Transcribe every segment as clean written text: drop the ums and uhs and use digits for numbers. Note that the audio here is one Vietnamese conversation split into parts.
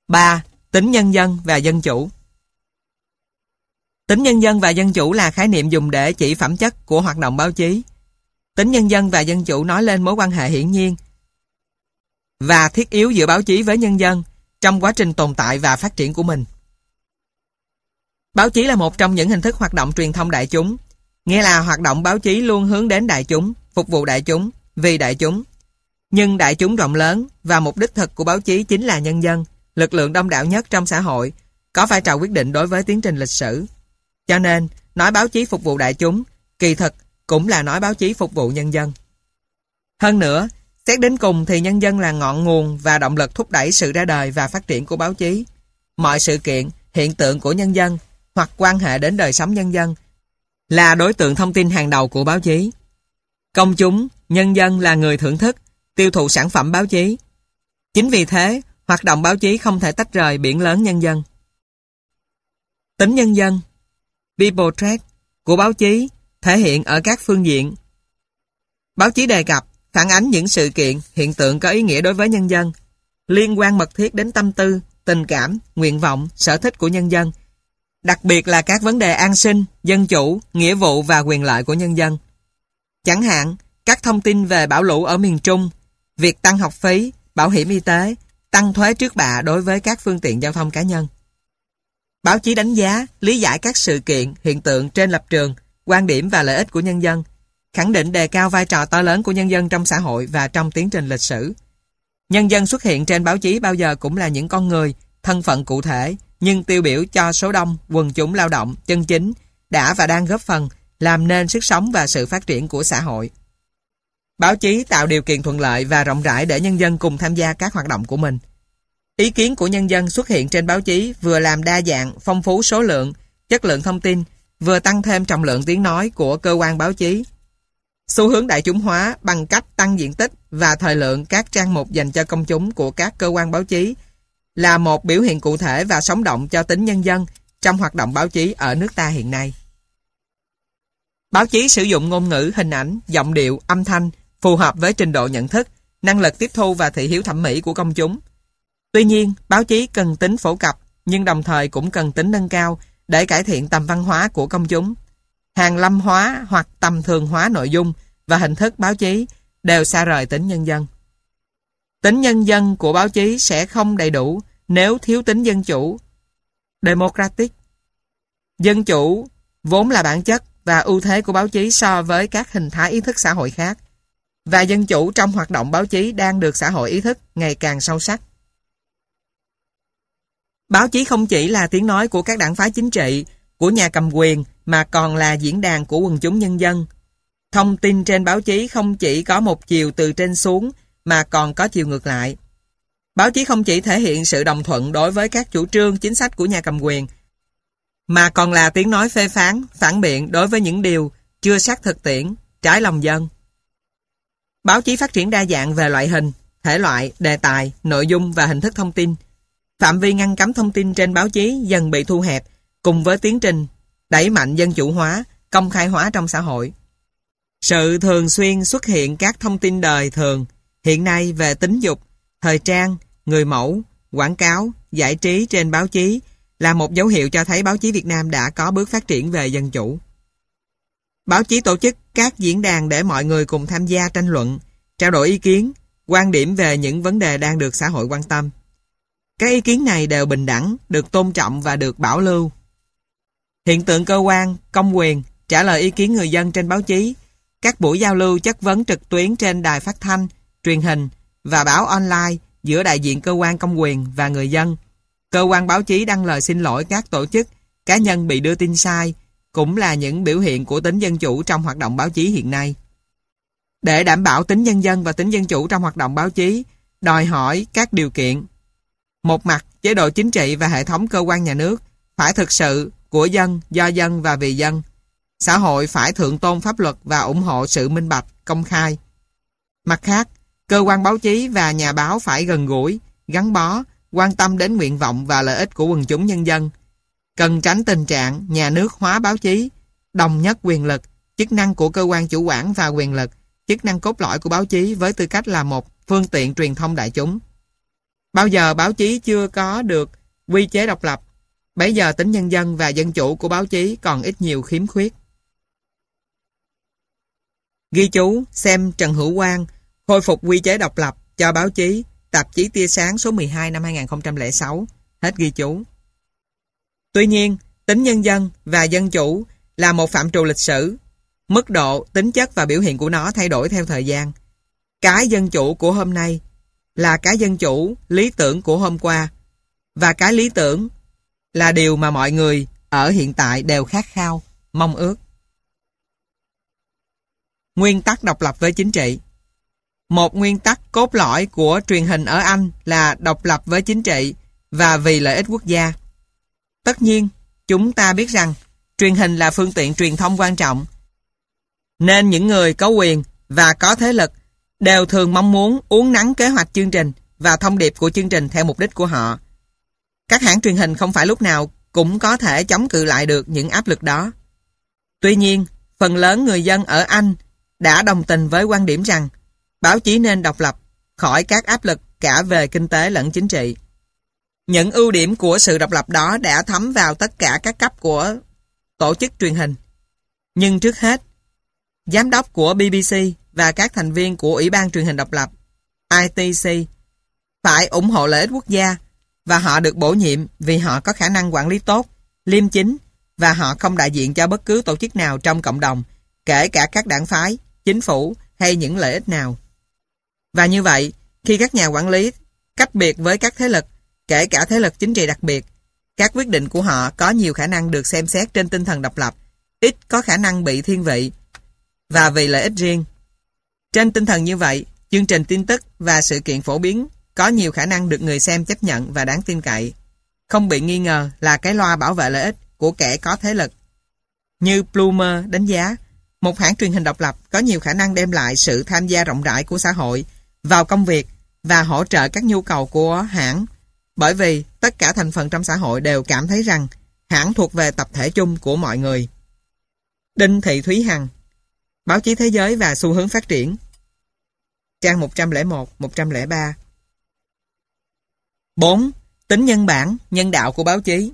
3. Tính nhân dân và dân chủ. Tính nhân dân và dân chủ là khái niệm dùng để chỉ phẩm chất của hoạt động báo chí. Tính nhân dân và dân chủ nói lên mối quan hệ hiển nhiên và thiết yếu giữa báo chí với nhân dân trong quá trình tồn tại và phát triển của mình. Báo chí là một trong những hình thức hoạt động truyền thông đại chúng, nghĩa là hoạt động báo chí luôn hướng đến đại chúng, phục vụ đại chúng, vì đại chúng. Nhưng đại chúng rộng lớn và mục đích thực của báo chí chính là nhân dân, lực lượng đông đảo nhất trong xã hội, có vai trò quyết định đối với tiến trình lịch sử. Cho nên, nói báo chí phục vụ đại chúng, kỳ thực cũng là nói báo chí phục vụ nhân dân. Hơn nữa, xét đến cùng thì nhân dân là ngọn nguồn và động lực thúc đẩy sự ra đời và phát triển của báo chí. Mọi sự kiện, hiện tượng của nhân dân hoặc quan hệ đến đời sống nhân dân là đối tượng thông tin hàng đầu của báo chí. Công chúng, nhân dân là người thưởng thức, tiêu thụ sản phẩm báo chí. Chính vì thế, hoạt động báo chí không thể tách rời biển lớn nhân dân. Tính nhân dân, people trait, của báo chí thể hiện ở các phương diện. Báo chí đề cập, phản ánh những sự kiện, hiện tượng có ý nghĩa đối với nhân dân, liên quan mật thiết đến tâm tư, tình cảm, nguyện vọng, sở thích của nhân dân, đặc biệt là các vấn đề an sinh, dân chủ, nghĩa vụ và quyền lợi của nhân dân. Chẳng hạn, các thông tin về bão lũ ở miền Trung, việc tăng học phí, bảo hiểm y tế, tăng thuế trước bạ đối với các phương tiện giao thông cá nhân. Báo chí đánh giá, lý giải các sự kiện, hiện tượng trên lập trường, quan điểm và lợi ích của nhân dân, khẳng định đề cao vai trò to lớn của nhân dân trong xã hội và trong tiến trình lịch sử. Nhân dân xuất hiện trên báo chí bao giờ cũng là những con người, thân phận cụ thể, nhưng tiêu biểu cho số đông, quần chúng lao động, chân chính, đã và đang góp phần làm nên sức sống và sự phát triển của xã hội. Báo chí tạo điều kiện thuận lợi và rộng rãi để nhân dân cùng tham gia các hoạt động của mình. Ý kiến của nhân dân xuất hiện trên báo chí vừa làm đa dạng, phong phú số lượng, chất lượng thông tin, vừa tăng thêm trọng lượng tiếng nói của cơ quan báo chí. Xu hướng đại chúng hóa bằng cách tăng diện tích và thời lượng các trang mục dành cho công chúng của các cơ quan báo chí là một biểu hiện cụ thể và sống động cho tính nhân dân trong hoạt động báo chí ở nước ta hiện nay. Báo chí sử dụng ngôn ngữ, hình ảnh, giọng điệu, âm thanh phù hợp với trình độ nhận thức, năng lực tiếp thu và thị hiếu thẩm mỹ của công chúng. Tuy nhiên, báo chí cần tính phổ cập, nhưng đồng thời cũng cần tính nâng cao để cải thiện tầm văn hóa của công chúng. Hàn lâm hóa hoặc tầm thường hóa nội dung và hình thức báo chí đều xa rời tính nhân dân. Tính nhân dân của báo chí sẽ không đầy đủ nếu thiếu tính dân chủ, democratic. Dân chủ vốn là bản chất và ưu thế của báo chí so với các hình thái ý thức xã hội khác, và dân chủ trong hoạt động báo chí đang được xã hội ý thức ngày càng sâu sắc. Báo chí không chỉ là tiếng nói của các đảng phái chính trị, của nhà cầm quyền, mà còn là diễn đàn của quần chúng nhân dân. Thông tin trên báo chí không chỉ có một chiều từ trên xuống, mà còn có chiều ngược lại. Báo chí không chỉ thể hiện sự đồng thuận đối với các chủ trương, chính sách của nhà cầm quyền, mà còn là tiếng nói phê phán, phản biện đối với những điều chưa sát thực tiễn, trái lòng dân. Báo chí phát triển đa dạng về loại hình, thể loại, đề tài, nội dung và hình thức thông tin. Phạm vi ngăn cấm thông tin trên báo chí dần bị thu hẹp cùng với tiến trình đẩy mạnh dân chủ hóa, công khai hóa trong xã hội. Sự thường xuyên xuất hiện các thông tin đời thường hiện nay về tính dục, thời trang, người mẫu, quảng cáo, giải trí trên báo chí là một dấu hiệu cho thấy báo chí Việt Nam đã có bước phát triển về dân chủ. Báo chí tổ chức các diễn đàn để mọi người cùng tham gia tranh luận, trao đổi ý kiến, quan điểm về những vấn đề đang được xã hội quan tâm. Các ý kiến này đều bình đẳng, được tôn trọng và được bảo lưu. Hiện tượng cơ quan, công quyền trả lời ý kiến người dân trên báo chí, các buổi giao lưu chất vấn trực tuyến trên đài phát thanh, truyền hình và báo online giữa đại diện cơ quan công quyền và người dân. Cơ quan báo chí đăng lời xin lỗi các tổ chức, cá nhân bị đưa tin sai, cũng là những biểu hiện của tính dân chủ trong hoạt động báo chí hiện nay. Để đảm bảo tính nhân dân và tính dân chủ trong hoạt động báo chí, đòi hỏi các điều kiện. Một mặt, chế độ chính trị và hệ thống cơ quan nhà nước phải thực sự của dân, do dân và vì dân. Xã hội phải thượng tôn pháp luật và ủng hộ sự minh bạch, công khai. Mặt khác, cơ quan báo chí và nhà báo phải gần gũi, gắn bó, quan tâm đến nguyện vọng và lợi ích của quần chúng nhân dân. Cần tránh tình trạng nhà nước hóa báo chí, đồng nhất quyền lực, chức năng của cơ quan chủ quản và quyền lực, chức năng cốt lõi của báo chí với tư cách là một phương tiện truyền thông đại chúng. Bao giờ báo chí chưa có được quy chế độc lập, bấy giờ tính nhân dân và dân chủ của báo chí còn ít nhiều khiếm khuyết. Ghi chú xem Trần Hữu Quang khôi phục quy chế độc lập cho báo chí, tạp chí Tia Sáng số 12 năm 2006. Hết ghi chú. Tuy nhiên, tính nhân dân và dân chủ là một phạm trù lịch sử. Mức độ, tính chất và biểu hiện của nó thay đổi theo thời gian. Cái dân chủ của hôm nay là cái dân chủ lý tưởng của hôm qua, và cái lý tưởng là điều mà mọi người ở hiện tại đều khát khao, mong ước. Nguyên tắc độc lập với chính trị. Một nguyên tắc cốt lõi của truyền hình ở Anh là độc lập với chính trị và vì lợi ích quốc gia. Tất nhiên, chúng ta biết rằng truyền hình là phương tiện truyền thông quan trọng, nên những người có quyền và có thế lực đều thường mong muốn uốn nắn kế hoạch chương trình và thông điệp của chương trình theo mục đích của họ. Các hãng truyền hình không phải lúc nào cũng có thể chống cự lại được những áp lực đó. Tuy nhiên, phần lớn người dân ở Anh đã đồng tình với quan điểm rằng báo chí nên độc lập khỏi các áp lực cả về kinh tế lẫn chính trị. Những ưu điểm của sự độc lập đó đã thấm vào tất cả các cấp của tổ chức truyền hình. Nhưng trước hết, giám đốc của BBC và các thành viên của Ủy ban truyền hình độc lập ITC phải ủng hộ lợi ích quốc gia, và họ được bổ nhiệm vì họ có khả năng quản lý tốt, liêm chính, và họ không đại diện cho bất cứ tổ chức nào trong cộng đồng, kể cả các đảng phái, chính phủ hay những lợi ích nào. Và như vậy, khi các nhà quản lý cách biệt với các thế lực, kể cả thế lực chính trị đặc biệt, các quyết định của họ có nhiều khả năng được xem xét trên tinh thần độc lập, ít có khả năng bị thiên vị, và vì lợi ích riêng. Trên tinh thần như vậy, chương trình tin tức và sự kiện phổ biến có nhiều khả năng được người xem chấp nhận và đáng tin cậy, không bị nghi ngờ là cái loa bảo vệ lợi ích của kẻ có thế lực. Như Plummer đánh giá, một hãng truyền hình độc lập có nhiều khả năng đem lại sự tham gia rộng rãi của xã hội vào công việc và hỗ trợ các nhu cầu của hãng, bởi vì tất cả thành phần trong xã hội đều cảm thấy rằng hãng thuộc về tập thể chung của mọi người. Đinh Thị Thúy Hằng, Báo chí Thế giới và xu hướng phát triển, trang 101-103. 4. Tính nhân bản, nhân đạo của báo chí.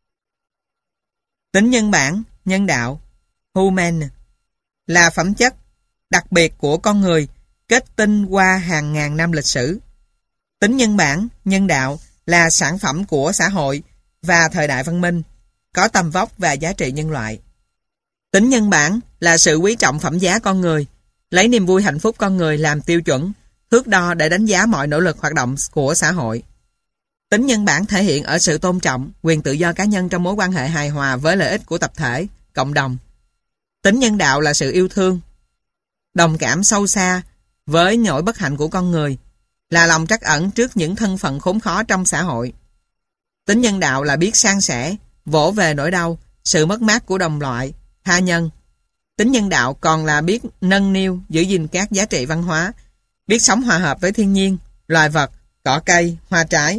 Tính nhân bản, nhân đạo, human, là phẩm chất đặc biệt của con người kết tinh qua hàng ngàn năm lịch sử. Tính nhân bản, nhân đạo là sản phẩm của xã hội và thời đại văn minh, có tầm vóc và giá trị nhân loại. Tính nhân bản là sự quý trọng phẩm giá con người, lấy niềm vui hạnh phúc con người làm tiêu chuẩn, thước đo để đánh giá mọi nỗ lực hoạt động của xã hội. Tính nhân bản thể hiện ở sự tôn trọng, quyền tự do cá nhân trong mối quan hệ hài hòa với lợi ích của tập thể, cộng đồng. Tính nhân đạo là sự yêu thương, đồng cảm sâu xa với nỗi bất hạnh của con người, là lòng trắc ẩn trước những thân phận khốn khó trong xã hội. Tính nhân đạo là biết san sẻ, vỗ về nỗi đau, sự mất mát của đồng loại, tha nhân. Tính nhân đạo còn là biết nâng niu, giữ gìn các giá trị văn hóa, biết sống hòa hợp với thiên nhiên, loài vật, cỏ cây, hoa trái.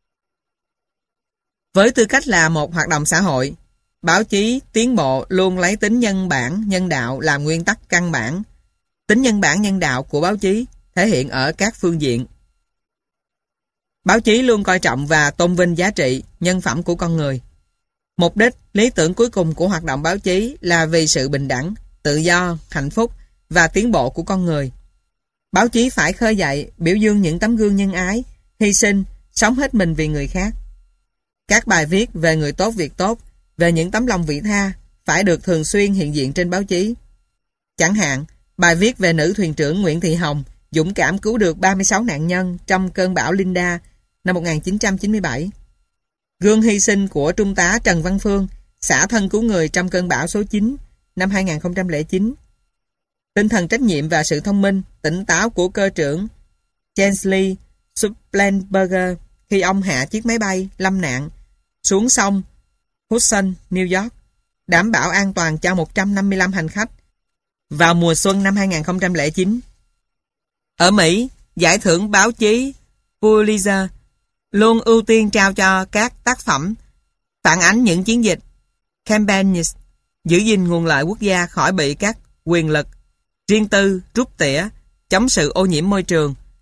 Với tư cách là một hoạt động xã hội, báo chí tiến bộ luôn lấy tính nhân bản, nhân đạo làm nguyên tắc căn bản. Tính nhân bản, nhân đạo của báo chí thể hiện ở các phương diện. Báo chí luôn coi trọng và tôn vinh giá trị, nhân phẩm của con người. Mục đích, lý tưởng cuối cùng của hoạt động báo chí là vì sự bình đẳng, tự do, hạnh phúc và tiến bộ của con người. Báo chí phải khơi dậy, biểu dương những tấm gương nhân ái, hy sinh, sống hết mình vì người khác. Các bài viết về người tốt việc tốt, về những tấm lòng vị tha phải được thường xuyên hiện diện trên báo chí. Chẳng hạn, bài viết về nữ thuyền trưởng Nguyễn Thị Hồng dũng cảm cứu được 36 nạn nhân trong cơn bão Linda năm 1997. Gương hy sinh của Trung tá Trần Văn Phương, xả thân cứu người trong cơn bão số 9 năm 2009. Tinh thần trách nhiệm và sự thông minh, tỉnh táo của cơ trưởng Chesley Supplenberger khi ông hạ chiếc máy bay lâm nạn xuống sông Hudson, New York, đảm bảo an toàn cho 155 hành khách vào mùa xuân năm 2009. Ở Mỹ, giải thưởng báo chí Pulitzer luôn ưu tiên trao cho các tác phẩm phản ánh những chiến dịch campaigns, giữ gìn nguồn lợi quốc gia khỏi bị các quyền lực riêng tư rút tỉa, chống sự ô nhiễm môi trường,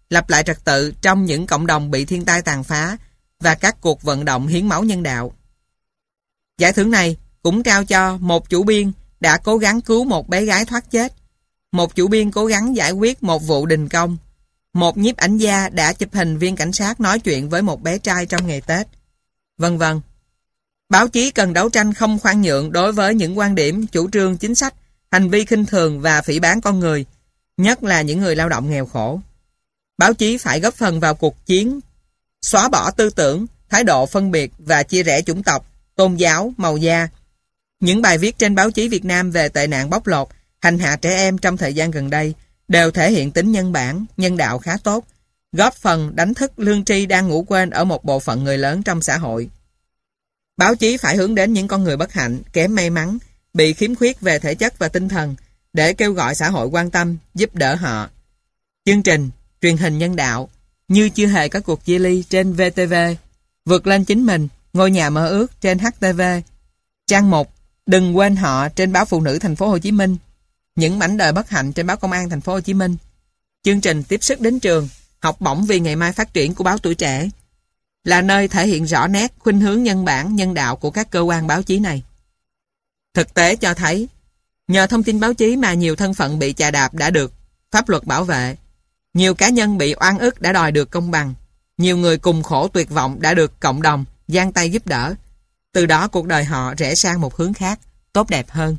lập lại trật tự trong những cộng đồng bị thiên tai tàn phá và các cuộc vận động hiến máu nhân đạo. Giải thưởng này cũng trao cho một chủ biên đã cố gắng cứu một bé gái thoát chết, một chủ biên cố gắng giải quyết một vụ đình công, một nhiếp ảnh gia đã chụp hình viên cảnh sát nói chuyện với một bé trai trong ngày Tết, vân vân. Báo chí cần đấu tranh không khoan nhượng đối với những quan điểm, chủ trương, chính sách, hành vi khinh thường và phỉ báng con người, nhất là những người lao động nghèo khổ. Báo chí phải góp phần vào cuộc chiến xóa bỏ tư tưởng, thái độ phân biệt và chia rẽ chủng tộc, tôn giáo, màu da. Những bài viết trên báo chí Việt Nam về tệ nạn bóc lột, hành hạ trẻ em trong thời gian gần đây đều thể hiện tính nhân bản, nhân đạo khá tốt, góp phần đánh thức lương tri đang ngủ quên ở một bộ phận người lớn trong xã hội. Báo chí phải hướng đến những con người bất hạnh, kém may mắn, bị khiếm khuyết về thể chất và tinh thần để kêu gọi xã hội quan tâm, giúp đỡ họ. Chương trình, truyền hình nhân đạo, Như chưa hề có cuộc chia ly trên VTV, Vượt lên chính mình, Ngôi nhà mơ ước trên HTV, Trang 1, Đừng quên họ trên báo Phụ nữ Thành phố Hồ Chí Minh, Những mảnh đời bất hạnh trên báo Công an Thành phố Hồ Chí Minh. Chương trình Tiếp sức đến trường, Học bổng vì ngày mai phát triển của báo Tuổi Trẻ là nơi thể hiện rõ nét khuynh hướng nhân bản, nhân đạo của các cơ quan báo chí này. Thực tế cho thấy, nhờ thông tin báo chí mà nhiều thân phận bị chà đạp đã được pháp luật bảo vệ, nhiều cá nhân bị oan ức đã đòi được công bằng, nhiều người cùng khổ tuyệt vọng đã được cộng đồng giang tay giúp đỡ. Từ đó cuộc đời họ rẽ sang một hướng khác, tốt đẹp hơn.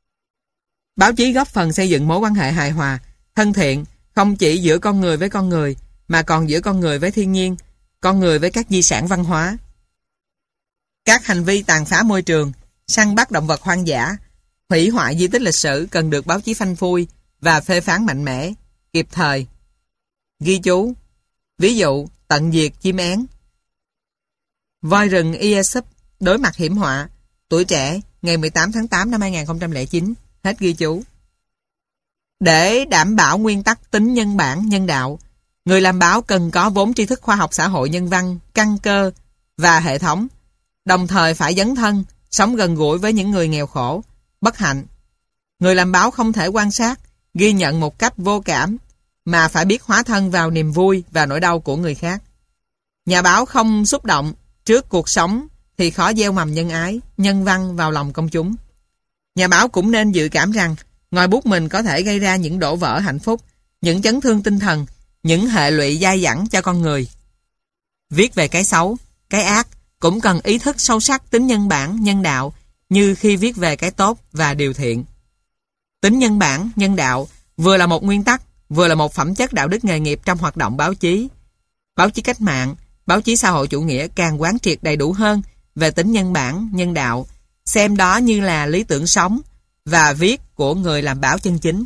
Báo chí góp phần xây dựng mối quan hệ hài hòa, thân thiện, không chỉ giữa con người với con người, mà còn giữa con người với thiên nhiên, con người với các di sản văn hóa. Các hành vi tàn phá môi trường, săn bắt động vật hoang dã, hủy hoại di tích lịch sử cần được báo chí phanh phui và phê phán mạnh mẽ, kịp thời. Ghi chú, ví dụ tận diệt chim én. Voi rừng Iesup đối mặt hiểm họa, Tuổi Trẻ, ngày 18 tháng 8 năm 2009, hết ghi chú. Để đảm bảo nguyên tắc tính nhân bản, nhân đạo, người làm báo cần có vốn tri thức khoa học xã hội nhân văn, căn cơ và hệ thống, đồng thời phải dấn thân, sống gần gũi với những người nghèo khổ, bất hạnh. Người làm báo không thể quan sát, ghi nhận một cách vô cảm, mà phải biết hóa thân vào niềm vui và nỗi đau của người khác. Nhà báo không xúc động trước cuộc sống thì khó gieo mầm nhân ái, nhân văn vào lòng công chúng. Nhà báo cũng nên dự cảm rằng ngòi bút mình có thể gây ra những đổ vỡ hạnh phúc, những chấn thương tinh thần, những hệ lụy dai dẳng cho con người. Viết về cái xấu, cái ác cũng cần ý thức sâu sắc tính nhân bản, nhân đạo như khi viết về cái tốt và điều thiện. Tính nhân bản, nhân đạo vừa là một nguyên tắc, vừa là một phẩm chất đạo đức nghề nghiệp trong hoạt động báo chí. Báo chí cách mạng, báo chí xã hội chủ nghĩa càng quán triệt đầy đủ hơn về tính nhân bản, nhân đạo, xem đó như là lý tưởng sống và viết của người làm báo chân chính.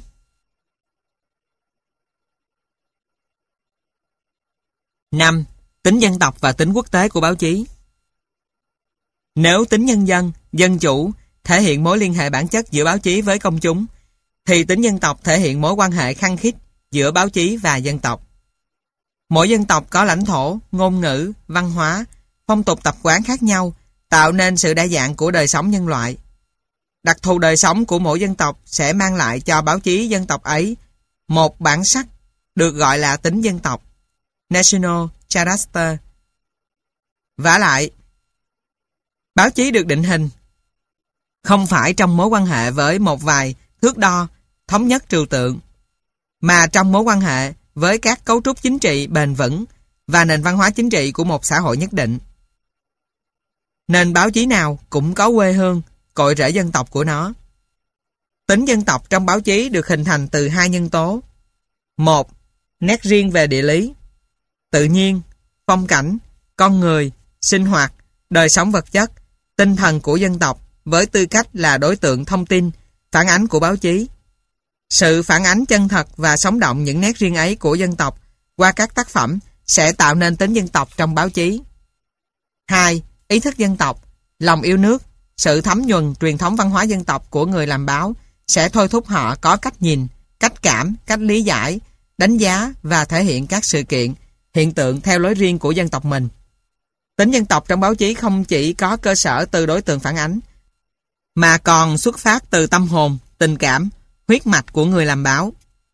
5. Tính dân tộc và tính quốc tế của báo chí. Nếu tính nhân dân, dân chủ thể hiện mối liên hệ bản chất giữa báo chí với công chúng, thì tính dân tộc thể hiện mối quan hệ khăng khít giữa báo chí và dân tộc. Mỗi dân tộc có lãnh thổ, ngôn ngữ, văn hóa, phong tục tập quán khác nhau, tạo nên sự đa dạng của đời sống nhân loại. Đặc thù đời sống của mỗi dân tộc sẽ mang lại cho báo chí dân tộc ấy một bản sắc được gọi là tính dân tộc, National Character. Vả lại, báo chí được định hình không phải trong mối quan hệ với một vài thước đo thống nhất trừu tượng, mà trong mối quan hệ với các cấu trúc chính trị bền vững và nền văn hóa chính trị của một xã hội nhất định. Nền báo chí nào cũng có quê hương, cội rễ dân tộc của nó. Tính dân tộc trong báo chí được hình thành từ hai nhân tố. 1. Nét riêng về địa lý, tự nhiên, phong cảnh, con người, sinh hoạt, đời sống vật chất, tinh thần của dân tộc với tư cách là đối tượng thông tin, phản ánh của báo chí. Sự phản ánh chân thật và sống động những nét riêng ấy của dân tộc qua các tác phẩm sẽ tạo nên tính dân tộc trong báo chí. 2. Ý thức dân tộc, lòng yêu nước, sự thấm nhuần truyền thống văn hóa dân tộc của người làm báo sẽ thôi thúc họ có cách nhìn, cách cảm, cách lý giải, đánh giá và thể hiện các sự kiện, hiện tượng theo lối riêng của dân tộc mình. Tính dân tộc trong báo chí không chỉ có cơ sở từ đối tượng phản ánh, mà còn xuất phát từ tâm hồn, tình cảm, huyết mạch của người làm báo.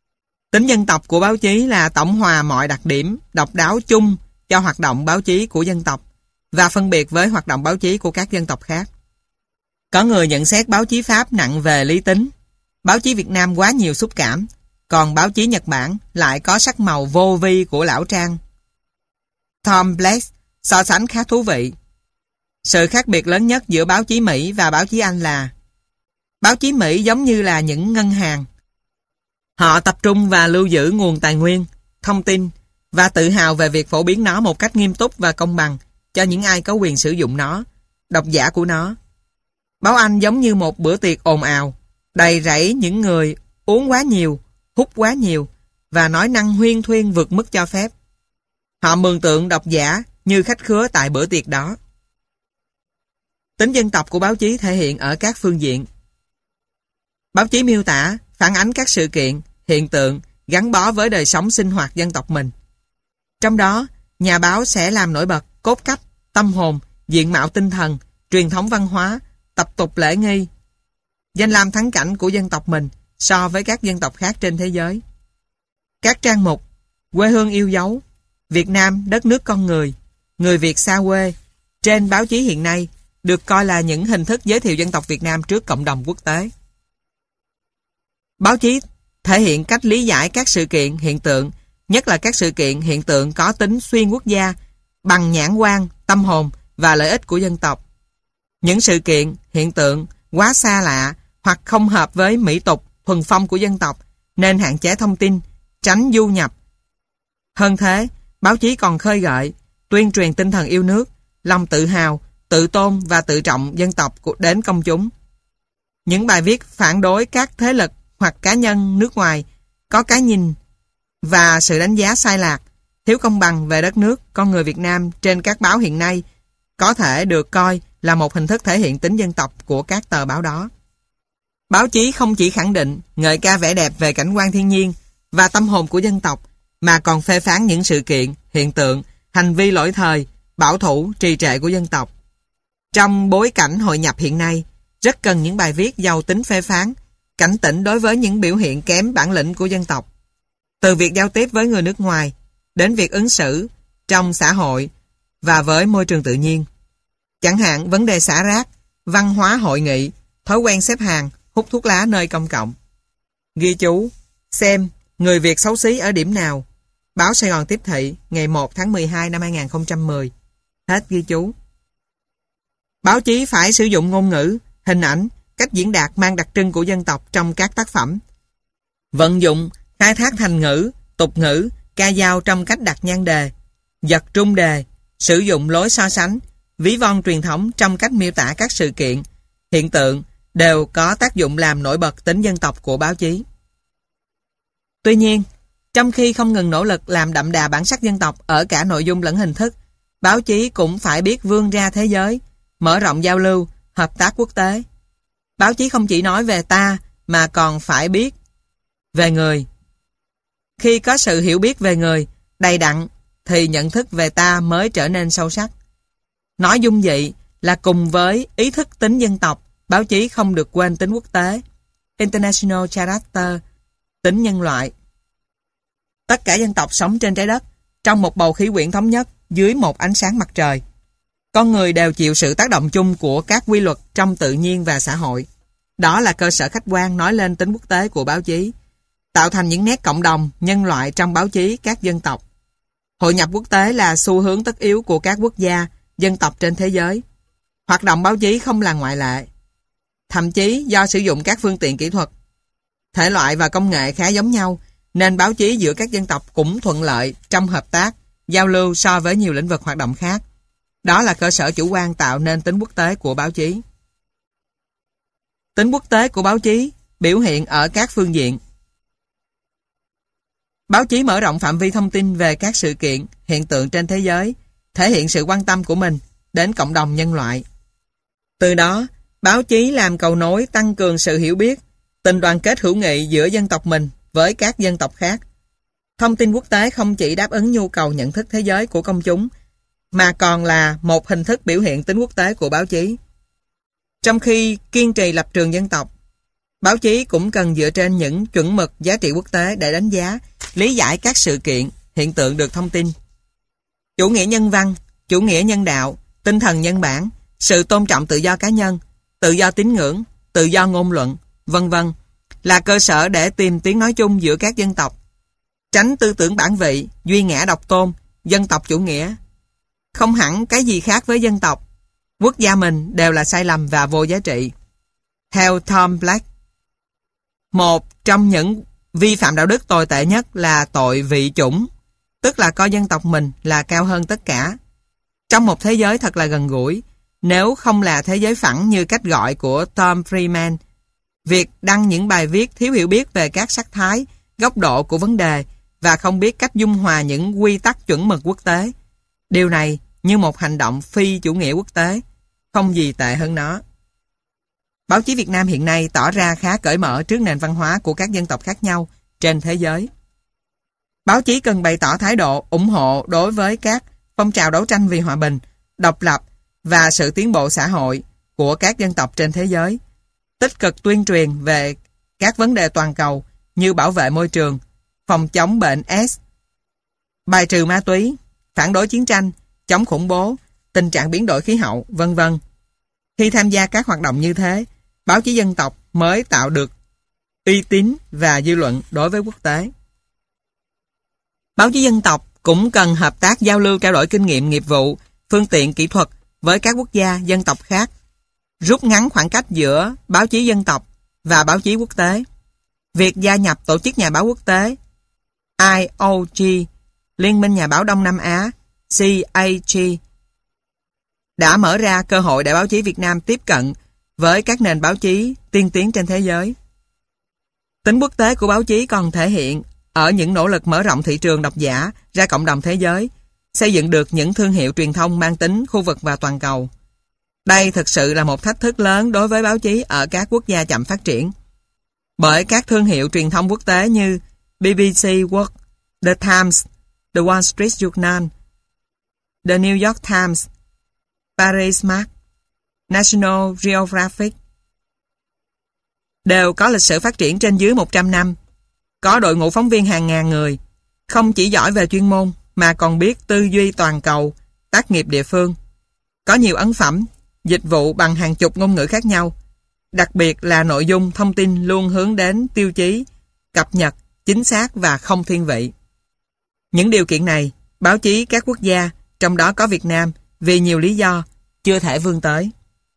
Tính dân tộc của báo chí là tổng hòa mọi đặc điểm độc đáo chung cho hoạt động báo chí của dân tộc và phân biệt với hoạt động báo chí của các dân tộc khác. Có người nhận xét báo chí Pháp nặng về lý tính, báo chí Việt Nam quá nhiều xúc cảm, còn báo chí Nhật Bản lại có sắc màu vô vi của lão trang. Tom Blake so sánh khá thú vị. Sự khác biệt lớn nhất giữa báo chí Mỹ và báo chí Anh là báo chí Mỹ giống như là những ngân hàng. Họ tập trung và lưu giữ nguồn tài nguyên, thông tin và tự hào về việc phổ biến nó một cách nghiêm túc và công bằng cho những ai có quyền sử dụng nó, độc giả của nó. Báo Anh giống như một bữa tiệc ồn ào, đầy rẫy những người uống quá nhiều, hút quá nhiều và nói năng huyên thuyên vượt mức cho phép. Họ mường tượng độc giả như khách khứa tại bữa tiệc đó. Tính dân tộc của báo chí thể hiện ở các phương diện. Báo chí miêu tả, phản ánh các sự kiện, hiện tượng gắn bó với đời sống sinh hoạt dân tộc mình. Trong đó, nhà báo sẽ làm nổi bật cốt cách, tâm hồn, diện mạo tinh thần, truyền thống văn hóa, tập tục lễ nghi, danh lam thắng cảnh của dân tộc mình so với các dân tộc khác trên thế giới. Các trang mục quê hương yêu dấu, Việt Nam đất nước con người Việt xa quê trên báo chí hiện nay được coi là những hình thức giới thiệu dân tộc Việt Nam trước cộng đồng quốc tế. Báo chí thể hiện cách lý giải các sự kiện, hiện tượng, nhất là các sự kiện, hiện tượng có tính xuyên quốc gia, bằng nhãn quan, tâm hồn và lợi ích của dân tộc. Những sự kiện, hiện tượng quá xa lạ hoặc không hợp với mỹ tục, thuần phong của dân tộc nên hạn chế thông tin, tránh du nhập. Hơn thế, báo chí còn khơi gợi, tuyên truyền tinh thần yêu nước, lòng tự hào, tự tôn và tự trọng dân tộc đến công chúng. Những bài viết phản đối các thế lực hoặc cá nhân nước ngoài có cái nhìn và sự đánh giá sai lạc, thiếu công bằng về đất nước, con người Việt Nam trên các báo hiện nay có thể được coi là một hình thức thể hiện tính dân tộc của các tờ báo đó. Báo chí không chỉ khẳng định, ngợi ca vẻ đẹp về cảnh quan thiên nhiên và tâm hồn của dân tộc, mà còn phê phán những sự kiện, hiện tượng, hành vi lỗi thời, bảo thủ, trì trệ của dân tộc. Trong bối cảnh hội nhập hiện nay, rất cần những bài viết giàu tính phê phán, cảnh tỉnh đối với những biểu hiện kém bản lĩnh của dân tộc. Từ việc giao tiếp với người nước ngoài, đến việc ứng xử trong xã hội và với môi trường tự nhiên. Chẳng hạn vấn đề xả rác, văn hóa hội nghị, thói quen xếp hàng, hút thuốc lá nơi công cộng. Ghi chú, xem người Việt xấu xí ở điểm nào. Báo Sài Gòn Tiếp Thị, ngày 1 tháng 12 năm 2010. Hết ghi chú. Báo chí phải sử dụng ngôn ngữ, hình ảnh, cách diễn đạt mang đặc trưng của dân tộc trong các tác phẩm. Vận dụng, khai thác thành ngữ, tục ngữ, ca dao trong cách đặt nhan đề, giật trung đề, sử dụng lối so sánh, ví von truyền thống trong cách miêu tả các sự kiện, hiện tượng đều có tác dụng làm nổi bật tính dân tộc của báo chí. Tuy nhiên, trong khi không ngừng nỗ lực làm đậm đà bản sắc dân tộc ở cả nội dung lẫn hình thức, báo chí cũng phải biết vươn ra thế giới, mở rộng giao lưu, hợp tác quốc tế. Báo chí không chỉ nói về ta mà còn phải biết về người. Khi có sự hiểu biết về người đầy đặn thì nhận thức về ta mới trở nên sâu sắc. Nói dung dị là cùng với ý thức tính dân tộc, báo chí không được quên tính quốc tế, International Character, tính nhân loại. Tất cả dân tộc sống trên trái đất, trong một bầu khí quyển thống nhất, dưới một ánh sáng mặt trời. Con người đều chịu sự tác động chung của các quy luật trong tự nhiên và xã hội. Đó là cơ sở khách quan nói lên tính quốc tế của báo chí, tạo thành những nét cộng đồng, nhân loại trong báo chí các dân tộc. Hội nhập quốc tế là xu hướng tất yếu của các quốc gia, dân tộc trên thế giới. Hoạt động báo chí không là ngoại lệ. Thậm chí do sử dụng các phương tiện kỹ thuật, thể loại và công nghệ khá giống nhau, nên báo chí giữa các dân tộc cũng thuận lợi trong hợp tác, giao lưu so với nhiều lĩnh vực hoạt động khác. Đó là cơ sở chủ quan tạo nên tính quốc tế của báo chí. Tính quốc tế của báo chí biểu hiện ở các phương diện. Báo chí mở rộng phạm vi thông tin về các sự kiện, hiện tượng trên thế giới, thể hiện sự quan tâm của mình đến cộng đồng nhân loại. Từ đó, báo chí làm cầu nối tăng cường sự hiểu biết, tình đoàn kết hữu nghị giữa dân tộc mình với các dân tộc khác. Thông tin quốc tế không chỉ đáp ứng nhu cầu nhận thức thế giới của công chúng, mà còn là một hình thức biểu hiện tính quốc tế của báo chí. Trong khi kiên trì lập trường dân tộc, Báo chí cũng cần dựa trên những chuẩn mực giá trị quốc tế để đánh giá, lý giải các sự kiện, hiện tượng được thông tin. Chủ nghĩa nhân văn, chủ nghĩa nhân đạo, tinh thần nhân bản, sự tôn trọng tự do cá nhân, tự do tín ngưỡng, tự do ngôn luận, vân vân là cơ sở để tìm tiếng nói chung giữa các dân tộc. Tránh tư tưởng bản vị, duy ngã độc tôn, dân tộc chủ nghĩa. Không hẳn cái gì khác với dân tộc. Quốc gia mình đều là sai lầm và vô giá trị. Theo Tom Black, một trong những vi phạm đạo đức tồi tệ nhất là tội vị chủng, tức là coi dân tộc mình là cao hơn tất cả. Trong một thế giới thật là gần gũi, nếu không là thế giới phẳng như cách gọi của Tom Friedman, việc đăng những bài viết thiếu hiểu biết về các sắc thái, góc độ của vấn đề và không biết cách dung hòa những quy tắc chuẩn mực quốc tế. Điều này như một hành động phi chủ nghĩa quốc tế, không gì tệ hơn nó. Báo chí Việt Nam hiện nay tỏ ra khá cởi mở trước nền văn hóa của các dân tộc khác nhau trên thế giới. Báo chí cần bày tỏ thái độ ủng hộ đối với các phong trào đấu tranh vì hòa bình, độc lập và sự tiến bộ xã hội của các dân tộc trên thế giới, tích cực tuyên truyền về các vấn đề toàn cầu như bảo vệ môi trường, phòng chống bệnh AIDS, bài trừ ma túy, phản đối chiến tranh, chống khủng bố, tình trạng biến đổi khí hậu, vân vân. Khi tham gia các hoạt động như thế, báo chí dân tộc mới tạo được uy tín và dư luận đối với quốc tế. Báo chí dân tộc cũng cần hợp tác giao lưu trao đổi kinh nghiệm nghiệp vụ, phương tiện kỹ thuật với các quốc gia dân tộc khác, rút ngắn khoảng cách giữa báo chí dân tộc và báo chí quốc tế. Việc gia nhập Tổ chức Nhà báo Quốc tế IOG, Liên minh Nhà báo Đông Nam Á CAG, đã mở ra cơ hội để báo chí Việt Nam tiếp cận với các nền báo chí tiên tiến trên thế giới. Tính quốc tế của báo chí còn thể hiện ở những nỗ lực mở rộng thị trường độc giả ra cộng đồng thế giới, xây dựng được những thương hiệu truyền thông mang tính khu vực và toàn cầu. Đây thực sự là một thách thức lớn đối với báo chí ở các quốc gia chậm phát triển. Bởi các thương hiệu truyền thông quốc tế như BBC World, The Times, The Wall Street Journal, The New York Times, Paris Match, National Geographic đều có lịch sử phát triển trên dưới 100 năm, có đội ngũ phóng viên hàng ngàn người, không chỉ giỏi về chuyên môn mà còn biết tư duy toàn cầu, tác nghiệp địa phương. Có nhiều ấn phẩm, dịch vụ bằng hàng chục ngôn ngữ khác nhau, đặc biệt là nội dung thông tin luôn hướng đến tiêu chí, cập nhật, chính xác và không thiên vị. Những điều kiện này, báo chí các quốc gia, trong đó có Việt Nam, vì nhiều lý do, chưa thể vươn tới.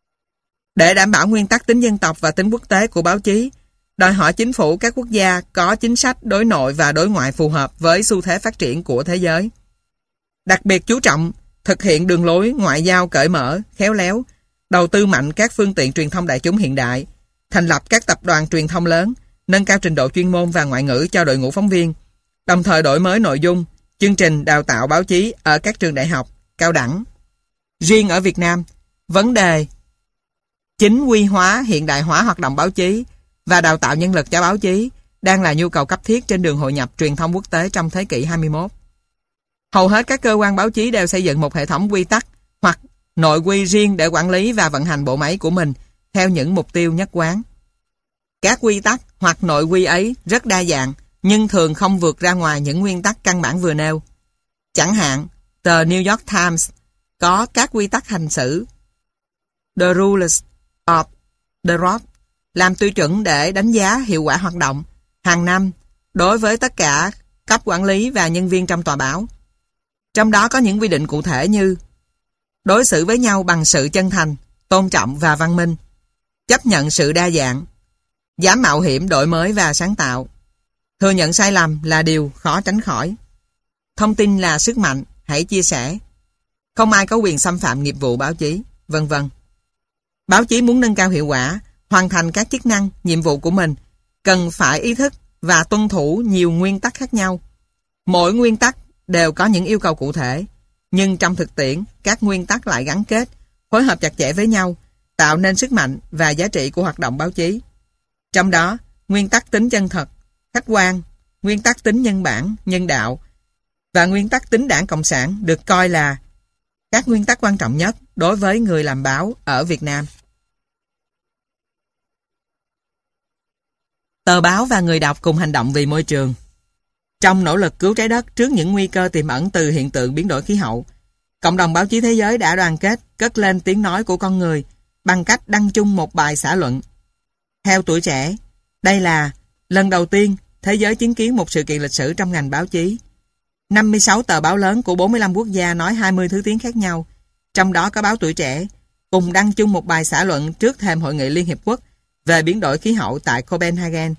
Để đảm bảo nguyên tắc tính dân tộc và tính quốc tế của báo chí, đòi hỏi chính phủ các quốc gia có chính sách đối nội và đối ngoại phù hợp với xu thế phát triển của thế giới. Đặc biệt chú trọng thực hiện đường lối ngoại giao cởi mở, khéo léo, đầu tư mạnh các phương tiện truyền thông đại chúng hiện đại, thành lập các tập đoàn truyền thông lớn, nâng cao trình độ chuyên môn và ngoại ngữ cho đội ngũ phóng viên, đồng thời đổi mới nội dung, chương trình đào tạo báo chí ở các trường đại học, cao đẳng. Riêng ở Việt Nam, vấn đề chính quy hóa, hiện đại hóa hoạt động báo chí và đào tạo nhân lực cho báo chí đang là nhu cầu cấp thiết trên đường hội nhập truyền thông quốc tế trong thế kỷ 21. Hầu hết các cơ quan báo chí đều xây dựng một hệ thống quy tắc hoặc nội quy riêng để quản lý và vận hành bộ máy của mình theo những mục tiêu nhất quán. Các quy tắc hoặc nội quy ấy rất đa dạng nhưng thường không vượt ra ngoài những nguyên tắc căn bản vừa nêu. Chẳng hạn, tờ New York Times có các quy tắc hành xử The Rules of the Road làm tiêu chuẩn để đánh giá hiệu quả hoạt động hàng năm đối với tất cả cấp quản lý và nhân viên trong tòa báo. Trong đó có những quy định cụ thể như đối xử với nhau bằng sự chân thành, tôn trọng và văn minh, chấp nhận sự đa dạng, dám mạo hiểm đổi mới và sáng tạo, thừa nhận sai lầm là điều khó tránh khỏi, thông tin là sức mạnh, hãy chia sẻ, không ai có quyền xâm phạm nghiệp vụ báo chí, vân vân. Báo chí muốn nâng cao hiệu quả, hoàn thành các chức năng, nhiệm vụ của mình, cần phải ý thức và tuân thủ nhiều nguyên tắc khác nhau. Mỗi nguyên tắc đều có những yêu cầu cụ thể, nhưng trong thực tiễn, các nguyên tắc lại gắn kết, phối hợp chặt chẽ với nhau, tạo nên sức mạnh và giá trị của hoạt động báo chí. Trong đó, nguyên tắc tính chân thật, khách quan, nguyên tắc tính nhân bản, nhân đạo và nguyên tắc tính đảng Cộng sản được coi là các nguyên tắc quan trọng nhất đối với người làm báo ở Việt Nam. Tờ báo và người đọc cùng hành động vì môi trường. Trong nỗ lực cứu trái đất trước những nguy cơ tiềm ẩn từ hiện tượng biến đổi khí hậu, cộng đồng báo chí thế giới đã đoàn kết cất lên tiếng nói của con người bằng cách đăng chung một bài xã luận. Theo Tuổi Trẻ, đây là lần đầu tiên thế giới chứng kiến một sự kiện lịch sử trong ngành báo chí. 56 tờ báo lớn của 45 quốc gia nói 20 thứ tiếng khác nhau, trong đó có báo Tuổi Trẻ, cùng đăng chung một bài xã luận trước thềm Hội nghị Liên Hiệp Quốc về biến đổi khí hậu tại Copenhagen.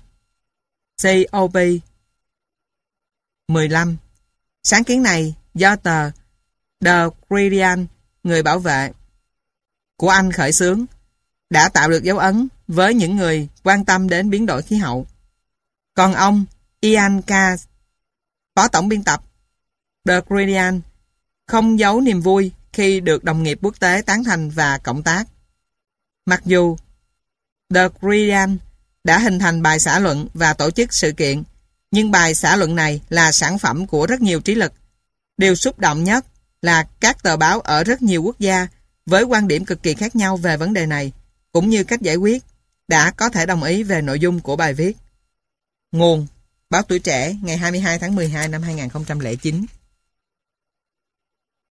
COP15. Sáng kiến này do tờ The Guardian, người bảo vệ của Anh khởi xướng, đã tạo được dấu ấn với những người quan tâm đến biến đổi khí hậu. Còn ông Ian Cass, phó tổng biên tập The Guardian, không giấu niềm vui khi được đồng nghiệp quốc tế tán thành và cộng tác. Mặc dù The Guardian đã hình thành bài xã luận và tổ chức sự kiện, nhưng bài xã luận này là sản phẩm của rất nhiều trí lực. Điều xúc động nhất là các tờ báo ở rất nhiều quốc gia với quan điểm cực kỳ khác nhau về vấn đề này, cũng như cách giải quyết, đã có thể đồng ý về nội dung của bài viết. Nguồn: Báo Tuổi Trẻ, ngày 22 tháng 12 năm 2009.